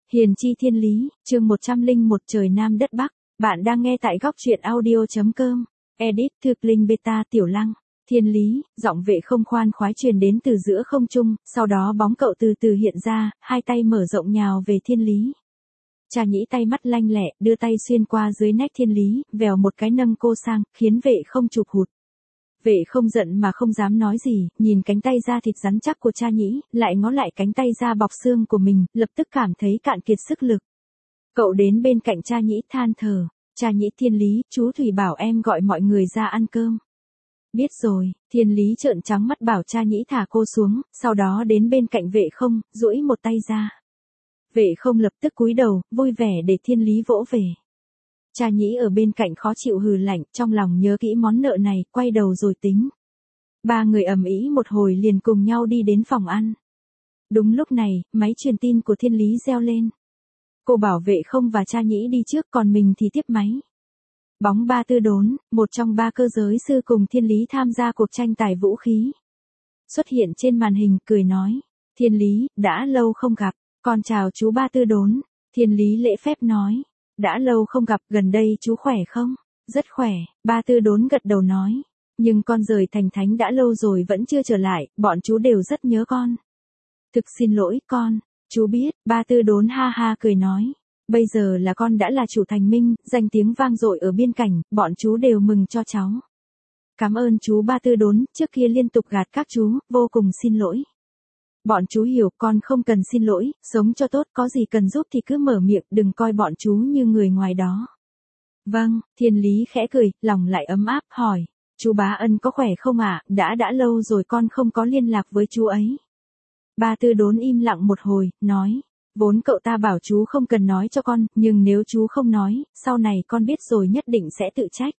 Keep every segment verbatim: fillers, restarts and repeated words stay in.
Hiền chi thiên lý, chương một trăm lẻ một trời Nam đất Bắc. Bạn đang nghe tại góc truyện audio chấm com. Edit Thực Linh Beta Tiểu Lăng. Thiên lý, giọng Vệ Không khoan khoái truyền đến từ giữa không trung, sau đó bóng cậu từ từ hiện ra, hai tay mở rộng nhào về thiên lý. Cha Nhĩ tay mắt lanh lẹ, đưa tay xuyên qua dưới nách thiên lý, vèo một cái nâng cô sang, khiến Vệ Không chụp hụt. Vệ Không giận mà không dám nói gì, nhìn cánh tay da thịt rắn chắc của cha Nhĩ, lại ngó lại cánh tay da bọc xương của mình, lập tức cảm thấy cạn kiệt sức lực. Cậu đến bên cạnh cha Nhĩ than thở, cha Nhĩ thiên lý, chú Thủy bảo em gọi mọi người ra ăn cơm. Biết rồi, thiên lý trợn trắng mắt bảo cha Nhĩ thả cô xuống, sau đó đến bên cạnh Vệ Không, duỗi một tay ra. Vệ Không lập tức cúi đầu, vui vẻ để thiên lý vỗ về. Cha Nhĩ ở bên cạnh khó chịu hừ lạnh, trong lòng nhớ kỹ món nợ này, quay đầu rồi tính. Ba người ầm ĩ một hồi liền cùng nhau đi đến phòng ăn. Đúng lúc này, máy truyền tin của thiên lý reo lên. Cô bảo Vệ Không và cha Nhĩ đi trước, còn mình thì tiếp máy. Bóng Ba Tư Đốn, một trong ba cơ giới sư cùng thiên lý tham gia cuộc tranh tài vũ khí, xuất hiện trên màn hình, cười nói. Thiên lý, đã lâu không gặp, con chào chú Ba Tư Đốn. Thiên lý lễ phép nói. Đã lâu không gặp, gần đây chú khỏe không? Rất khỏe, Ba Tư Đốn gật đầu nói. Nhưng con rời thành thánh đã lâu rồi vẫn chưa trở lại, bọn chú đều rất nhớ con. Thực xin lỗi con, chú biết, Ba Tư Đốn ha ha cười nói. Bây giờ là con đã là chủ thành Minh, danh tiếng vang dội ở biên cảnh, bọn chú đều mừng cho cháu. Cảm ơn chú Ba Tư Đốn, trước kia liên tục gạt các chú, vô cùng xin lỗi. Bọn chú hiểu, con không cần xin lỗi, sống cho tốt, có gì cần giúp thì cứ mở miệng, đừng coi bọn chú như người ngoài đó. Vâng, thiên lý khẽ cười, lòng lại ấm áp, hỏi, chú Bá Ân có khỏe không ạ? À? Đã đã lâu rồi con không có liên lạc với chú ấy. Ba Tư Đốn im lặng một hồi, nói, vốn cậu ta bảo chú không cần nói cho con, nhưng nếu chú không nói, sau này con biết rồi nhất định sẽ tự trách.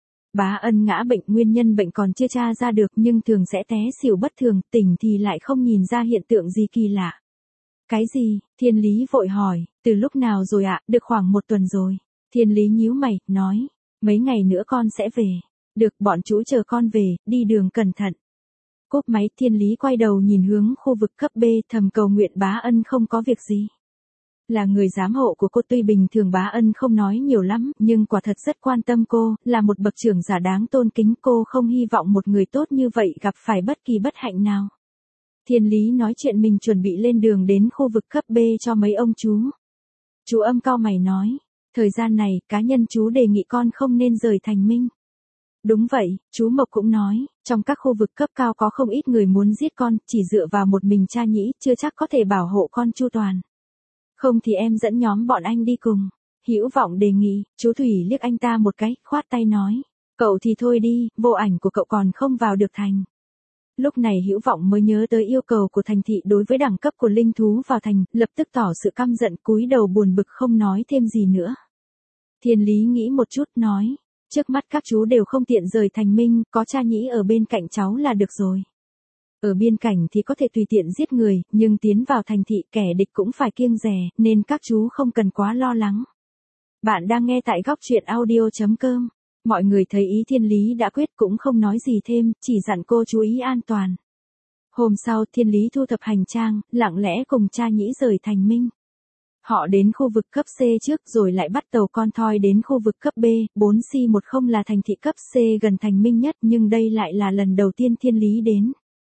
Bá Ân ngã bệnh, nguyên nhân bệnh còn chưa tra ra được, nhưng thường sẽ té xỉu bất thường, tỉnh thì lại không nhìn ra hiện tượng gì kỳ lạ. Cái gì? Thiên lý vội hỏi, từ lúc nào rồi ạ? À? Được khoảng một tuần rồi. Thiên lý nhíu mày, nói, mấy ngày nữa con sẽ về. Được, bọn chú chờ con về, đi đường cẩn thận. Cúp máy, thiên lý quay đầu nhìn hướng khu vực cấp B, thầm cầu nguyện Bá Ân không có việc gì. Là người giám hộ của cô, tuy bình thường Bá Ân không nói nhiều lắm, nhưng quả thật rất quan tâm cô, là một bậc trưởng giả đáng tôn kính, cô không hy vọng một người tốt như vậy gặp phải bất kỳ bất hạnh nào. Thiên lý nói chuyện mình chuẩn bị lên đường đến khu vực cấp B cho mấy ông chú. Chú Âm cau mày nói, thời gian này, cá nhân chú đề nghị con không nên rời thành Minh. Đúng vậy, chú Mộc cũng nói, trong các khu vực cấp cao có không ít người muốn giết con, chỉ dựa vào một mình cha Nhĩ, chưa chắc có thể bảo hộ con chu toàn. Không thì em dẫn nhóm bọn anh đi cùng. Hữu Vọng đề nghị, chú Thủy liếc anh ta một cái, khoát tay nói, cậu thì thôi đi, vô ảnh của cậu còn không vào được thành. Lúc này Hữu Vọng mới nhớ tới yêu cầu của thành thị đối với đẳng cấp của linh thú vào thành, lập tức tỏ sự căm giận, cúi đầu buồn bực không nói thêm gì nữa. Thiên lý nghĩ một chút nói, trước mắt các chú đều không tiện rời thành Minh, có cha Nhĩ ở bên cạnh cháu là được rồi. Ở biên cảnh thì có thể tùy tiện giết người, nhưng tiến vào thành thị kẻ địch cũng phải kiêng dè, nên các chú không cần quá lo lắng. Bạn đang nghe tại góc truyện audio chấm com. Mọi người thấy ý thiên lý đã quyết cũng không nói gì thêm, chỉ dặn cô chú ý an toàn. Hôm sau, thiên lý thu thập hành trang, lặng lẽ cùng cha Nhĩ rời thành Minh. Họ đến khu vực cấp C trước rồi lại bắt tàu con thoi đến khu vực cấp B, bốn C mười là thành thị cấp C gần thành Minh nhất, nhưng đây lại là lần đầu tiên thiên lý đến.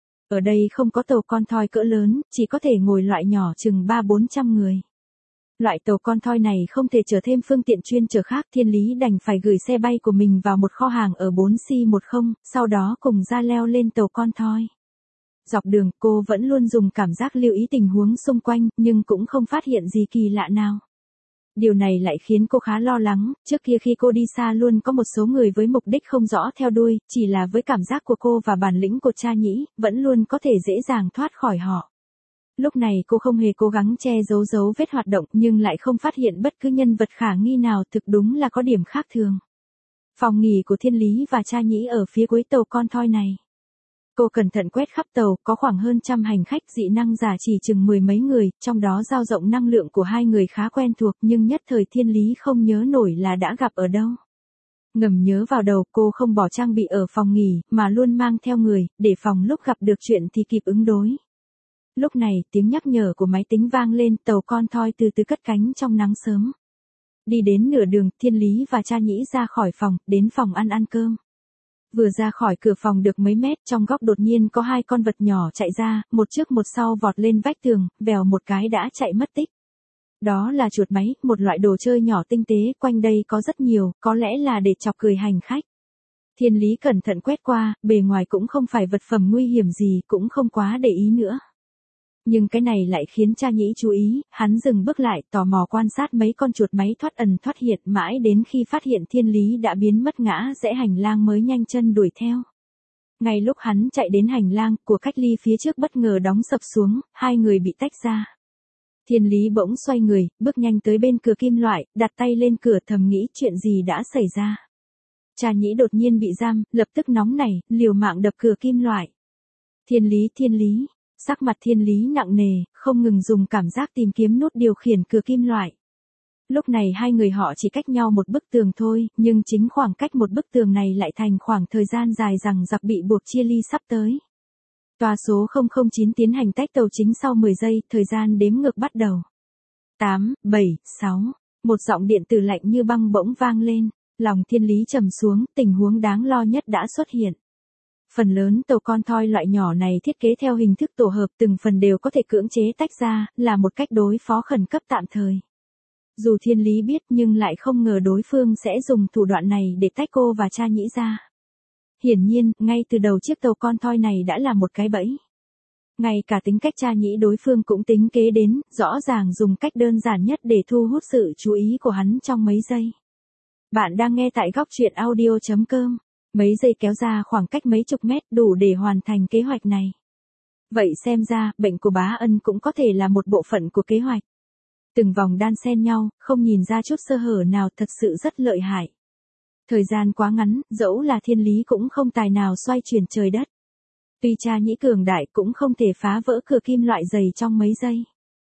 Ở đây không có tàu con thoi cỡ lớn, chỉ có thể ngồi loại nhỏ chừng ba bốn trăm người. Loại tàu con thoi này không thể chở thêm phương tiện chuyên chở khác, thiên lý đành phải gửi xe bay của mình vào một kho hàng ở bốn C mười, sau đó cùng ra leo lên tàu con thoi. Dọc đường, cô vẫn luôn dùng cảm giác lưu ý tình huống xung quanh, nhưng cũng không phát hiện gì kỳ lạ nào. Điều này lại khiến cô khá lo lắng, trước kia khi cô đi xa luôn có một số người với mục đích không rõ theo đuôi, chỉ là với cảm giác của cô và bản lĩnh của cha Nhĩ, vẫn luôn có thể dễ dàng thoát khỏi họ. Lúc này cô không hề cố gắng che giấu dấu vết hoạt động, nhưng lại không phát hiện bất cứ nhân vật khả nghi nào, thực đúng là có điểm khác thường. Phòng nghỉ của thiên lý và cha Nhĩ ở phía cuối tàu con thoi này. Cô cẩn thận quét khắp tàu, có khoảng hơn trăm hành khách, dị năng giả chỉ chừng mười mấy người, trong đó dao rộng năng lượng của hai người khá quen thuộc, nhưng nhất thời thiên lý không nhớ nổi là đã gặp ở đâu. Ngầm nhớ vào đầu, cô không bỏ trang bị ở phòng nghỉ, mà luôn mang theo người, để phòng lúc gặp được chuyện thì kịp ứng đối. Lúc này, tiếng nhắc nhở của máy tính vang lên, tàu con thoi từ từ cất cánh trong nắng sớm. Đi đến nửa đường, Thiên Lý và Cha Nhĩ ra khỏi phòng, đến phòng ăn ăn cơm. Vừa ra khỏi cửa phòng được mấy mét, trong góc đột nhiên có hai con vật nhỏ chạy ra, một trước một sau vọt lên vách tường, vèo một cái đã chạy mất tích. Đó là chuột máy, một loại đồ chơi nhỏ tinh tế, quanh đây có rất nhiều, có lẽ là để chọc cười hành khách. Thiên Lý cẩn thận quét qua, bề ngoài cũng không phải vật phẩm nguy hiểm gì, cũng không quá để ý nữa. Nhưng cái này lại khiến Cha Nhĩ chú ý, hắn dừng bước lại, tò mò quan sát mấy con chuột máy thoát ẩn thoát hiện, mãi đến khi phát hiện Thiên Lý đã biến mất ngã rẽ hành lang mới nhanh chân đuổi theo. Ngay lúc hắn chạy đến hành lang, của cách ly phía trước bất ngờ đóng sập xuống, hai người bị tách ra. Thiên Lý bỗng xoay người, bước nhanh tới bên cửa kim loại, đặt tay lên cửa thầm nghĩ chuyện gì đã xảy ra. Cha Nhĩ đột nhiên bị giam, lập tức nóng nảy, liều mạng đập cửa kim loại. Thiên Lý, Thiên Lý. Sắc mặt Thiên Lý nặng nề, không ngừng dùng cảm giác tìm kiếm nút điều khiển cửa kim loại. Lúc này hai người họ chỉ cách nhau một bức tường thôi, nhưng chính khoảng cách một bức tường này lại thành khoảng thời gian dài rằng giặc bị buộc chia ly sắp tới. Tòa số không không chín tiến hành tách tàu chính sau mười giây, thời gian đếm ngược bắt đầu. tám, bảy, sáu, một giọng điện tử lạnh như băng bỗng vang lên, lòng Thiên Lý trầm xuống, tình huống đáng lo nhất đã xuất hiện. Phần lớn tàu con thoi loại nhỏ này thiết kế theo hình thức tổ hợp, từng phần đều có thể cưỡng chế tách ra, là một cách đối phó khẩn cấp tạm thời. Dù Thiên Lý biết nhưng lại không ngờ đối phương sẽ dùng thủ đoạn này để tách cô và Cha Nhĩ ra. Hiển nhiên, ngay từ đầu chiếc tàu con thoi này đã là một cái bẫy. Ngay cả tính cách Cha Nhĩ đối phương cũng tính kế đến, rõ ràng dùng cách đơn giản nhất để thu hút sự chú ý của hắn trong mấy giây. Bạn đang nghe tại góc truyện audio chấm com. Mấy giây kéo ra khoảng cách mấy chục mét đủ để hoàn thành kế hoạch này. Vậy xem ra, bệnh của Bá Ân cũng có thể là một bộ phận của kế hoạch. Từng vòng đan xen nhau, không nhìn ra chút sơ hở nào, thật sự rất lợi hại. Thời gian quá ngắn, dẫu là Thiên Lý cũng không tài nào xoay chuyển trời đất. Tuy Cha Nhĩ cường đại cũng không thể phá vỡ cửa kim loại dày trong mấy giây.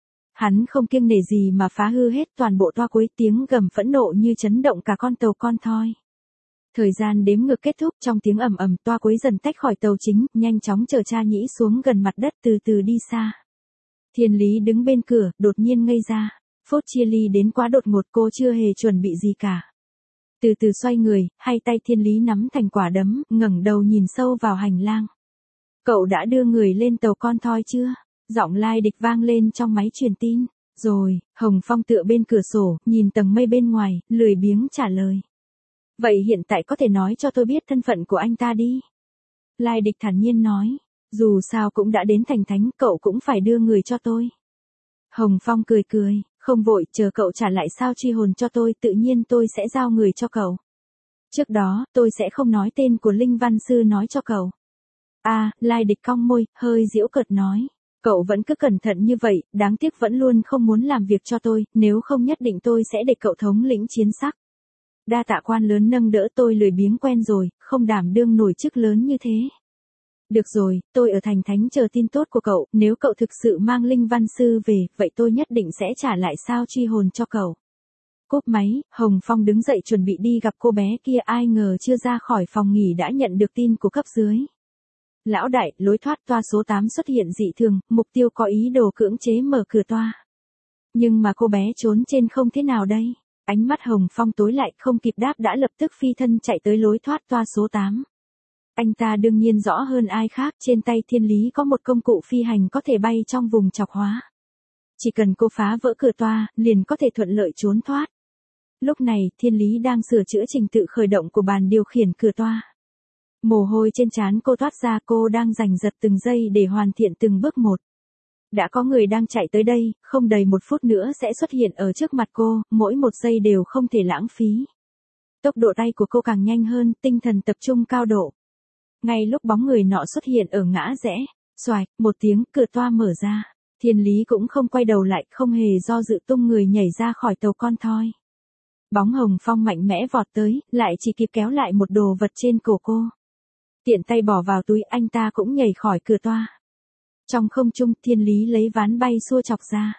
Hắn không kiêng nể gì mà phá hư hết toàn bộ toa cuối, tiếng gầm phẫn nộ như chấn động cả con tàu con thoi. Thời gian đếm ngược kết thúc, trong tiếng ầm ầm toa cuối dần tách khỏi tàu chính, nhanh chóng chở Cha Nhĩ xuống gần mặt đất từ từ đi xa. Thiên Lý đứng bên cửa, đột nhiên ngây ra. Phốt chia ly đến quá đột ngột, cô chưa hề chuẩn bị gì cả. Từ từ xoay người, hai tay Thiên Lý nắm thành quả đấm, ngẩng đầu nhìn sâu vào hành lang. Cậu đã đưa người lên tàu con thoi chưa? Giọng Lai Địch vang lên trong máy truyền tin. Rồi, Hồng Phong tựa bên cửa sổ, nhìn tầng mây bên ngoài, lười biếng trả lời. Vậy hiện tại có thể nói cho tôi biết thân phận của anh ta đi. Lai Địch thản nhiên nói. Dù sao cũng đã đến thành thánh, cậu cũng phải đưa người cho tôi. Hồng Phong cười cười, không vội, chờ cậu trả lại sao truy hồn cho tôi, tự nhiên tôi sẽ giao người cho cậu. Trước đó, tôi sẽ không nói tên của Linh Văn Sư nói cho cậu. À, Lai Địch cong môi, hơi giễu cợt nói. Cậu vẫn cứ cẩn thận như vậy, đáng tiếc vẫn luôn không muốn làm việc cho tôi, nếu không nhất định tôi sẽ để cậu thống lĩnh chiến sắc. Đa tạ quan lớn nâng đỡ, tôi lười biếng quen rồi, không đảm đương nổi chức lớn như thế. Được rồi, tôi ở thành thánh chờ tin tốt của cậu, nếu cậu thực sự mang Linh Văn Sư về, vậy tôi nhất định sẽ trả lại sao truy hồn cho cậu. Cúp máy, Hồng Phong đứng dậy chuẩn bị đi gặp cô bé kia, ai ngờ chưa ra khỏi phòng nghỉ đã nhận được tin của cấp dưới. Lão đại, lối thoát toa số tám xuất hiện dị thường, mục tiêu có ý đồ cưỡng chế mở cửa toa. Nhưng mà cô bé trốn trên không thế nào đây? Ánh mắt Hồng Phong tối lại, không kịp đáp đã lập tức phi thân chạy tới lối thoát toa số tám. Anh ta đương nhiên rõ hơn ai khác, trên tay Thiên Lý có một công cụ phi hành có thể bay trong vùng chọc hóa. Chỉ cần cô phá vỡ cửa toa, liền có thể thuận lợi trốn thoát. Lúc này, Thiên Lý đang sửa chữa trình tự khởi động của bàn điều khiển cửa toa. Mồ hôi trên trán cô toát ra, cô đang giành giật từng giây để hoàn thiện từng bước một. Đã có người đang chạy tới đây, không đầy một phút nữa sẽ xuất hiện ở trước mặt cô, mỗi một giây đều không thể lãng phí. Tốc độ tay của cô càng nhanh hơn, tinh thần tập trung cao độ. Ngay lúc bóng người nọ xuất hiện ở ngã rẽ, xoạch, một tiếng, cửa toa mở ra. Thiên Lý cũng không quay đầu lại, không hề do dự tung người nhảy ra khỏi tàu con thoi. Bóng Hồng Phong mạnh mẽ vọt tới, lại chỉ kịp kéo lại một đồ vật trên cổ cô. Tiện tay bỏ vào túi, anh ta cũng nhảy khỏi cửa toa. Trong không trung, Thiên Lý lấy ván bay xua chọc ra.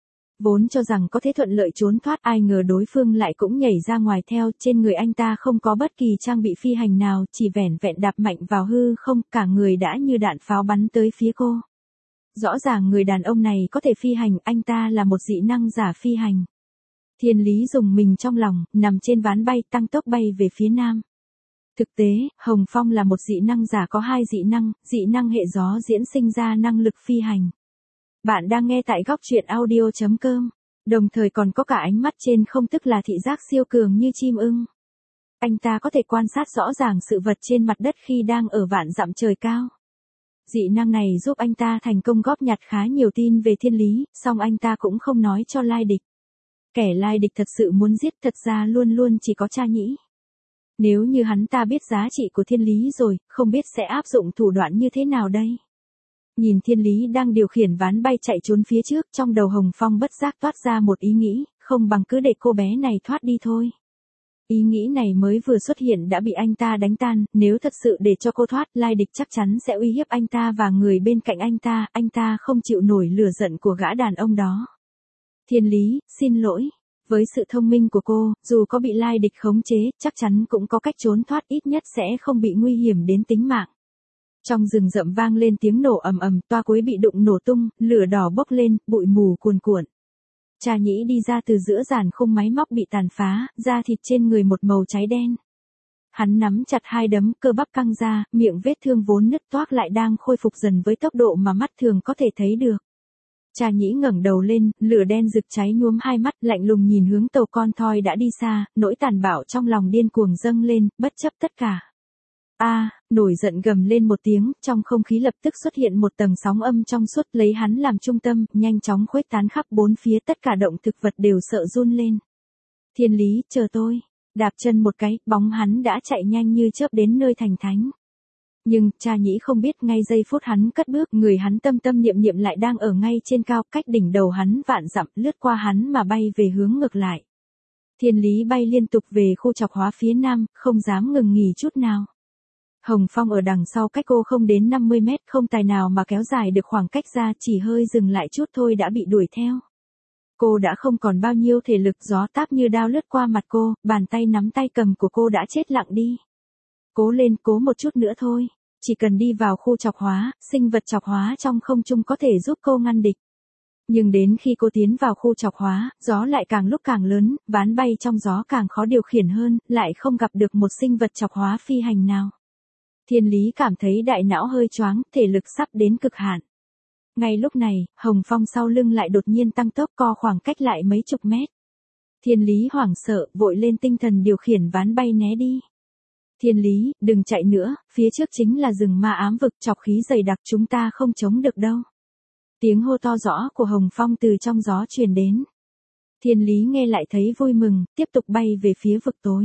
Vốn cho rằng có thể thuận lợi trốn thoát, ai ngờ đối phương lại cũng nhảy ra ngoài theo, trên người anh ta không có bất kỳ trang bị phi hành nào, chỉ vẻn vẹn đạp mạnh vào hư không, cả người đã như đạn pháo bắn tới phía cô. rõ ràng người đàn ông này có thể phi hành, anh ta là một dị năng giả phi hành. Thiên lý dùng mình trong lòng, nằm trên ván bay tăng tốc bay về phía nam. Thực tế, Hồng Phong là một dị năng giả có hai dị năng, dị năng hệ gió diễn sinh ra năng lực phi hành. Bạn đang nghe tại góc truyện audio chấm com, đồng thời còn có cả ánh mắt trên không, tức là thị giác siêu cường như chim ưng. Anh ta có thể quan sát rõ ràng sự vật trên mặt đất khi đang ở vạn dặm trời cao. Dị năng này giúp anh ta thành công góp nhặt khá nhiều tin về thiên lý, song anh ta cũng không nói cho lai địch. Kẻ lai địch thật sự muốn giết thật ra luôn luôn chỉ có Cha Nhĩ. Nếu như hắn ta biết giá trị của thiên lý rồi, không biết sẽ áp dụng thủ đoạn như thế nào đây. Nhìn thiên lý đang điều khiển ván bay chạy trốn phía trước, trong đầu Hồng Phong bất giác toát ra một ý nghĩ, không bằng cứ để cô bé này thoát đi thôi. Ý nghĩ này mới vừa xuất hiện đã bị anh ta đánh tan, nếu thật sự để cho cô thoát, lai địch chắc chắn sẽ uy hiếp anh ta và người bên cạnh anh ta, anh ta không chịu nổi lửa giận của gã đàn ông đó. Thiên lý, xin lỗi. Với sự thông minh của cô, dù có bị lai địch khống chế, chắc chắn cũng có cách trốn thoát, ít nhất sẽ không bị nguy hiểm đến tính mạng. Trong rừng rậm vang lên tiếng nổ ầm ầm, toa cuối bị đụng nổ tung, lửa đỏ bốc lên, bụi mù cuồn cuộn. Cha Nhĩ đi ra từ giữa dàn khung máy móc bị tàn phá, da thịt trên người một màu cháy đen. Hắn nắm chặt hai đấm, cơ bắp căng ra, miệng vết thương vốn nứt toác lại đang khôi phục dần với tốc độ mà mắt thường có thể thấy được. Cha Nhĩ ngẩng đầu lên, lửa đen rực cháy nhuốm hai mắt, lạnh lùng nhìn hướng tàu con thoi đã đi xa, nỗi tàn bạo trong lòng điên cuồng dâng lên, bất chấp tất cả. A, à, nổi giận gầm lên một tiếng, trong không khí lập tức xuất hiện một tầng sóng âm trong suốt, lấy hắn làm trung tâm, nhanh chóng khuếch tán khắp bốn phía, tất cả động thực vật đều sợ run lên. Thiên lý, chờ tôi. Đạp chân một cái, bóng hắn đã chạy nhanh như chớp đến nơi thành thánh. Nhưng, Cha Nhĩ không biết ngay giây phút hắn cất bước, người hắn tâm tâm niệm niệm lại đang ở ngay trên cao, cách đỉnh đầu hắn vạn dặm, lướt qua hắn mà bay về hướng ngược lại. Thiên lý bay liên tục về khu chọc hóa phía nam, không dám ngừng nghỉ chút nào. Hồng Phong ở đằng sau cách cô không đến năm mươi mét, không tài nào mà kéo dài được khoảng cách ra, chỉ hơi dừng lại chút thôi đã bị đuổi theo. Cô đã không còn bao nhiêu thể lực, gió táp như đao lướt qua mặt cô, bàn tay nắm tay cầm của cô đã chết lặng đi. Cố lên, cố một chút nữa thôi. Chỉ cần đi vào khu chọc hóa, sinh vật chọc hóa trong không trung có thể giúp cô ngăn địch. Nhưng đến khi cô tiến vào khu chọc hóa, gió lại càng lúc càng lớn, ván bay trong gió càng khó điều khiển hơn, lại không gặp được một sinh vật chọc hóa phi hành nào. Thiên lý cảm thấy đại não hơi choáng, thể lực sắp đến cực hạn. Ngay lúc này, Hồng Phong sau lưng lại đột nhiên tăng tốc, co khoảng cách lại mấy chục mét. Thiên lý hoảng sợ, vội lên tinh thần điều khiển ván bay né đi. Thiên lý, đừng chạy nữa, phía trước chính là rừng ma ám vực, chọc khí dày đặc, chúng ta không chống được đâu. Tiếng hô to rõ của Hồng Phong từ trong gió truyền đến. Thiên lý nghe lại thấy vui mừng, tiếp tục bay về phía vực tối.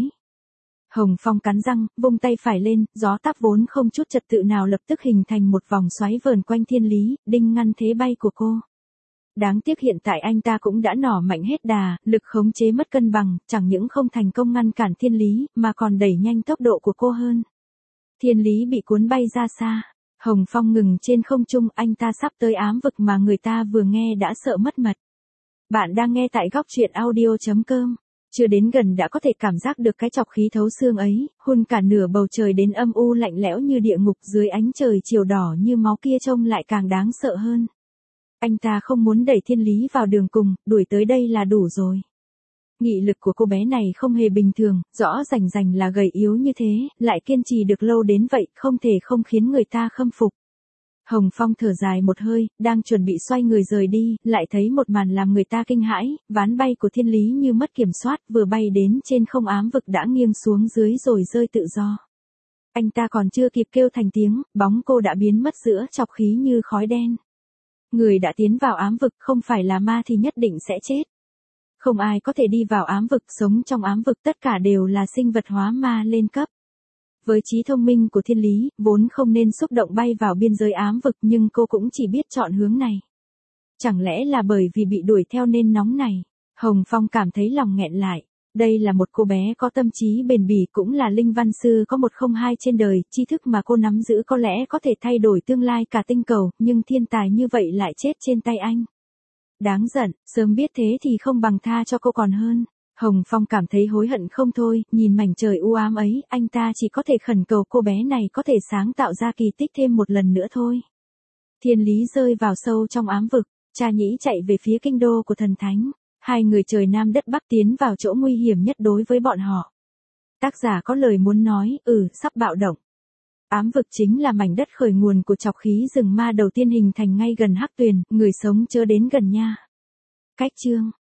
Hồng Phong cắn răng, vung tay phải lên, gió táp vốn không chút trật tự nào lập tức hình thành một vòng xoáy vờn quanh thiên lý, đinh ngăn thế bay của cô. Đáng tiếc hiện tại anh ta cũng đã nỏ mạnh hết đà, lực khống chế mất cân bằng, chẳng những không thành công ngăn cản thiên lý, mà còn đẩy nhanh tốc độ của cô hơn. Thiên lý bị cuốn bay ra xa. Hồng Phong ngừng trên không trung, anh ta sắp tới ám vực mà người ta vừa nghe đã sợ mất mật. Bạn đang nghe tại góc truyện audio chấm com. Chưa đến gần đã có thể cảm giác được cái chọc khí thấu xương ấy, hun cả nửa bầu trời đến âm u lạnh lẽo như địa ngục, dưới ánh trời chiều đỏ như máu kia trông lại càng đáng sợ hơn. Anh ta không muốn đẩy thiên lý vào đường cùng, đuổi tới đây là đủ rồi. Nghị lực của cô bé này không hề bình thường, rõ rành rành là gầy yếu như thế, lại kiên trì được lâu đến vậy, không thể không khiến người ta khâm phục. Hồng Phong thở dài một hơi, đang chuẩn bị xoay người rời đi, lại thấy một màn làm người ta kinh hãi, ván bay của thiên lý như mất kiểm soát, vừa bay đến trên không ám vực đã nghiêng xuống dưới rồi rơi tự do. Anh ta còn chưa kịp kêu thành tiếng, bóng cô đã biến mất giữa chọc khí như khói đen. Người đã tiến vào ám vực không phải là ma thì nhất định sẽ chết. Không ai có thể đi vào ám vực, sống trong ám vực, tất cả đều là sinh vật hóa ma lên cấp. Với trí thông minh của thiên lý, vốn không nên xúc động bay vào biên giới ám vực, nhưng cô cũng chỉ biết chọn hướng này. Chẳng lẽ là bởi vì bị đuổi theo nên nóng này? Hồng Phong cảm thấy lòng nghẹn lại. Đây là một cô bé có tâm trí bền bỉ, cũng là linh văn sư có một không hai trên đời, tri thức mà cô nắm giữ có lẽ có thể thay đổi tương lai cả tinh cầu, nhưng thiên tài như vậy lại chết trên tay anh. Đáng giận, sớm biết thế thì không bằng tha cho cô còn hơn. Hồng Phong cảm thấy hối hận không thôi, nhìn mảnh trời u ám ấy, anh ta chỉ có thể khẩn cầu cô bé này có thể sáng tạo ra kỳ tích thêm một lần nữa thôi. Thiên lý rơi vào sâu trong ám vực, Cha Nhĩ chạy về phía kinh đô của thần thánh. Hai người trời Nam đất Bắc tiến vào chỗ nguy hiểm nhất đối với bọn họ. Tác giả có lời muốn nói, ừ, sắp bạo động. Ám vực chính là mảnh đất khởi nguồn của trọc khí rừng ma đầu tiên hình thành ngay gần Hắc Tuyền, người sống chớ đến gần nha. Cách chương